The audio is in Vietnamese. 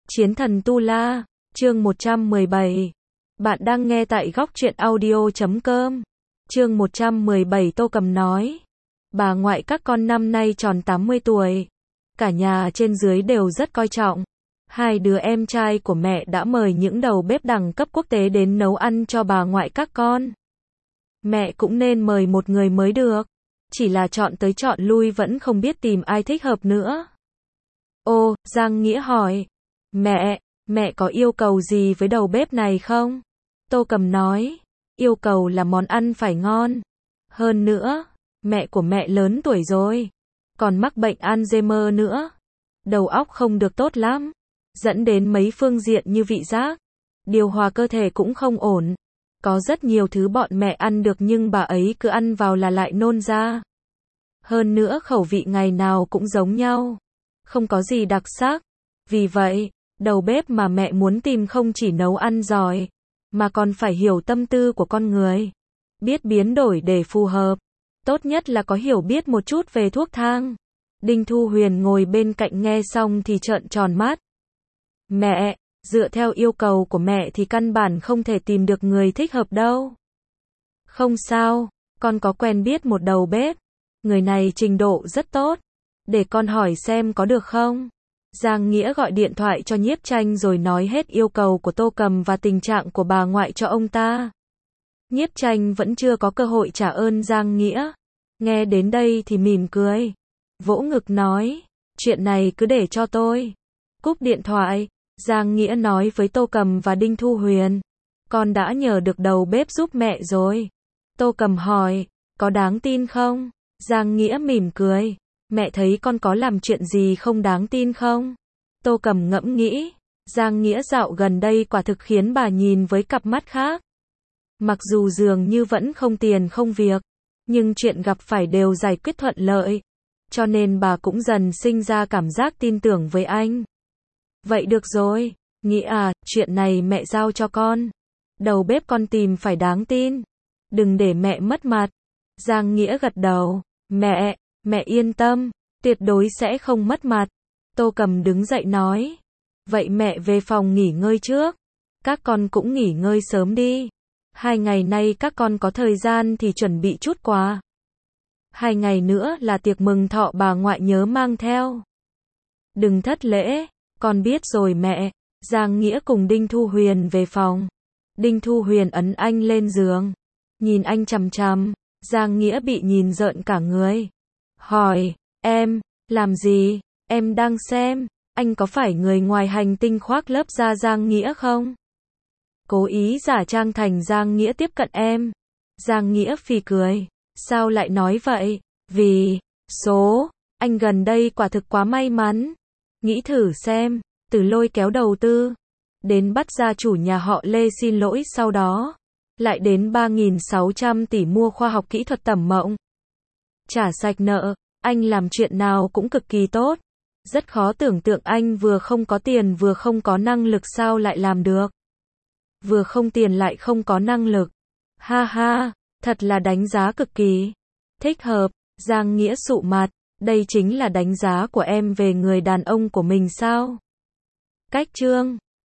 Chiến thần Tu La, chương 117. Bạn đang nghe tại góc truyện audio.com. Chương 117 Tô Cầm nói. Bà ngoại các con năm nay tròn 80 tuổi. Cả nhà trên dưới đều rất coi trọng. Hai đứa em trai của mẹ đã mời những đầu bếp đẳng cấp quốc tế đến nấu ăn cho bà ngoại các con. Mẹ cũng nên mời một người mới được. Chỉ là chọn tới chọn lui vẫn không biết tìm ai thích hợp nữa. Ô, Giang Nghĩa hỏi. Mẹ có yêu cầu gì với đầu bếp này không? Tô Cầm nói, yêu cầu là món ăn phải ngon. Hơn nữa, mẹ của mẹ lớn tuổi rồi, còn mắc bệnh Alzheimer nữa. Đầu óc không được tốt lắm, dẫn đến mấy phương diện như vị giác, điều hòa cơ thể cũng không ổn. Có rất nhiều thứ bọn mẹ ăn được nhưng bà ấy cứ ăn vào là lại nôn ra. Hơn nữa khẩu vị ngày nào cũng giống nhau, không có gì đặc sắc. Vì vậy, đầu bếp mà mẹ muốn tìm không chỉ nấu ăn giỏi, mà còn phải hiểu tâm tư của con người, biết biến đổi để phù hợp. Tốt nhất là có hiểu biết một chút về thuốc thang. Đinh Thu Huyền ngồi bên cạnh nghe xong thì trợn tròn mắt. Mẹ, dựa theo yêu cầu của mẹ thì căn bản không thể tìm được người thích hợp đâu. Không sao, con có quen biết một đầu bếp. Người này trình độ rất tốt. Để con hỏi xem có được không? Giang Nghĩa gọi điện thoại cho Nhiếp Tranh rồi nói hết yêu cầu của Tô Cầm và tình trạng của bà ngoại cho ông ta. Nhiếp Tranh vẫn chưa có cơ hội trả ơn Giang Nghĩa. Nghe đến đây thì mỉm cười, vỗ ngực nói, chuyện này cứ để cho tôi. Cúp điện thoại, Giang Nghĩa nói với Tô Cầm và Đinh Thu Huyền, con đã nhờ được đầu bếp giúp mẹ rồi. Tô Cầm hỏi, có đáng tin không? Giang Nghĩa mỉm cười, mẹ thấy con có làm chuyện gì không đáng tin không? Tô Cầm ngẫm nghĩ, Giang Nghĩa dạo gần đây quả thực khiến bà nhìn với cặp mắt khác. Mặc dù dường như vẫn không tiền không việc, nhưng chuyện gặp phải đều giải quyết thuận lợi, cho nên bà cũng dần sinh ra cảm giác tin tưởng với anh. Vậy được rồi, Nghĩa à, chuyện này mẹ giao cho con. Đầu bếp con tìm phải đáng tin, đừng để mẹ mất mặt. Giang Nghĩa gật đầu, mẹ yên tâm, tuyệt đối sẽ không mất mặt. Tô Cầm đứng dậy nói, vậy mẹ về phòng nghỉ ngơi trước. Các con cũng nghỉ ngơi sớm đi. 2 ngày nay các con có thời gian thì chuẩn bị chút quà. 2 ngày nữa là tiệc mừng thọ bà ngoại nhớ mang theo. Đừng thất lễ, con biết rồi mẹ. Giang Nghĩa cùng Đinh Thu Huyền về phòng. Đinh Thu Huyền ấn anh lên giường, nhìn anh chằm chằm. Giang Nghĩa bị nhìn rợn cả người. Hỏi, em, làm gì? Em đang xem, anh có phải người ngoài hành tinh khoác lớp da Giang Nghĩa không? Cố ý giả trang thành Giang Nghĩa tiếp cận em. Giang Nghĩa phì cười, sao lại nói vậy? Vì, anh gần đây quả thực quá may mắn. Nghĩ thử xem, từ lôi kéo đầu tư, đến bắt gia chủ nhà họ Lê xin lỗi sau đó, lại đến 3.600 tỷ mua khoa học kỹ thuật tẩm mộng. Trả sạch nợ, anh làm chuyện nào cũng cực kỳ tốt. Rất khó tưởng tượng anh vừa không có tiền vừa không có năng lực sao lại làm được. Vừa không tiền lại không có năng lực. Ha ha, thật là đánh giá cực kỳ thích hợp. Giang Nghĩa sụ mặt, đây chính là đánh giá của em về người đàn ông của mình sao? Cách chương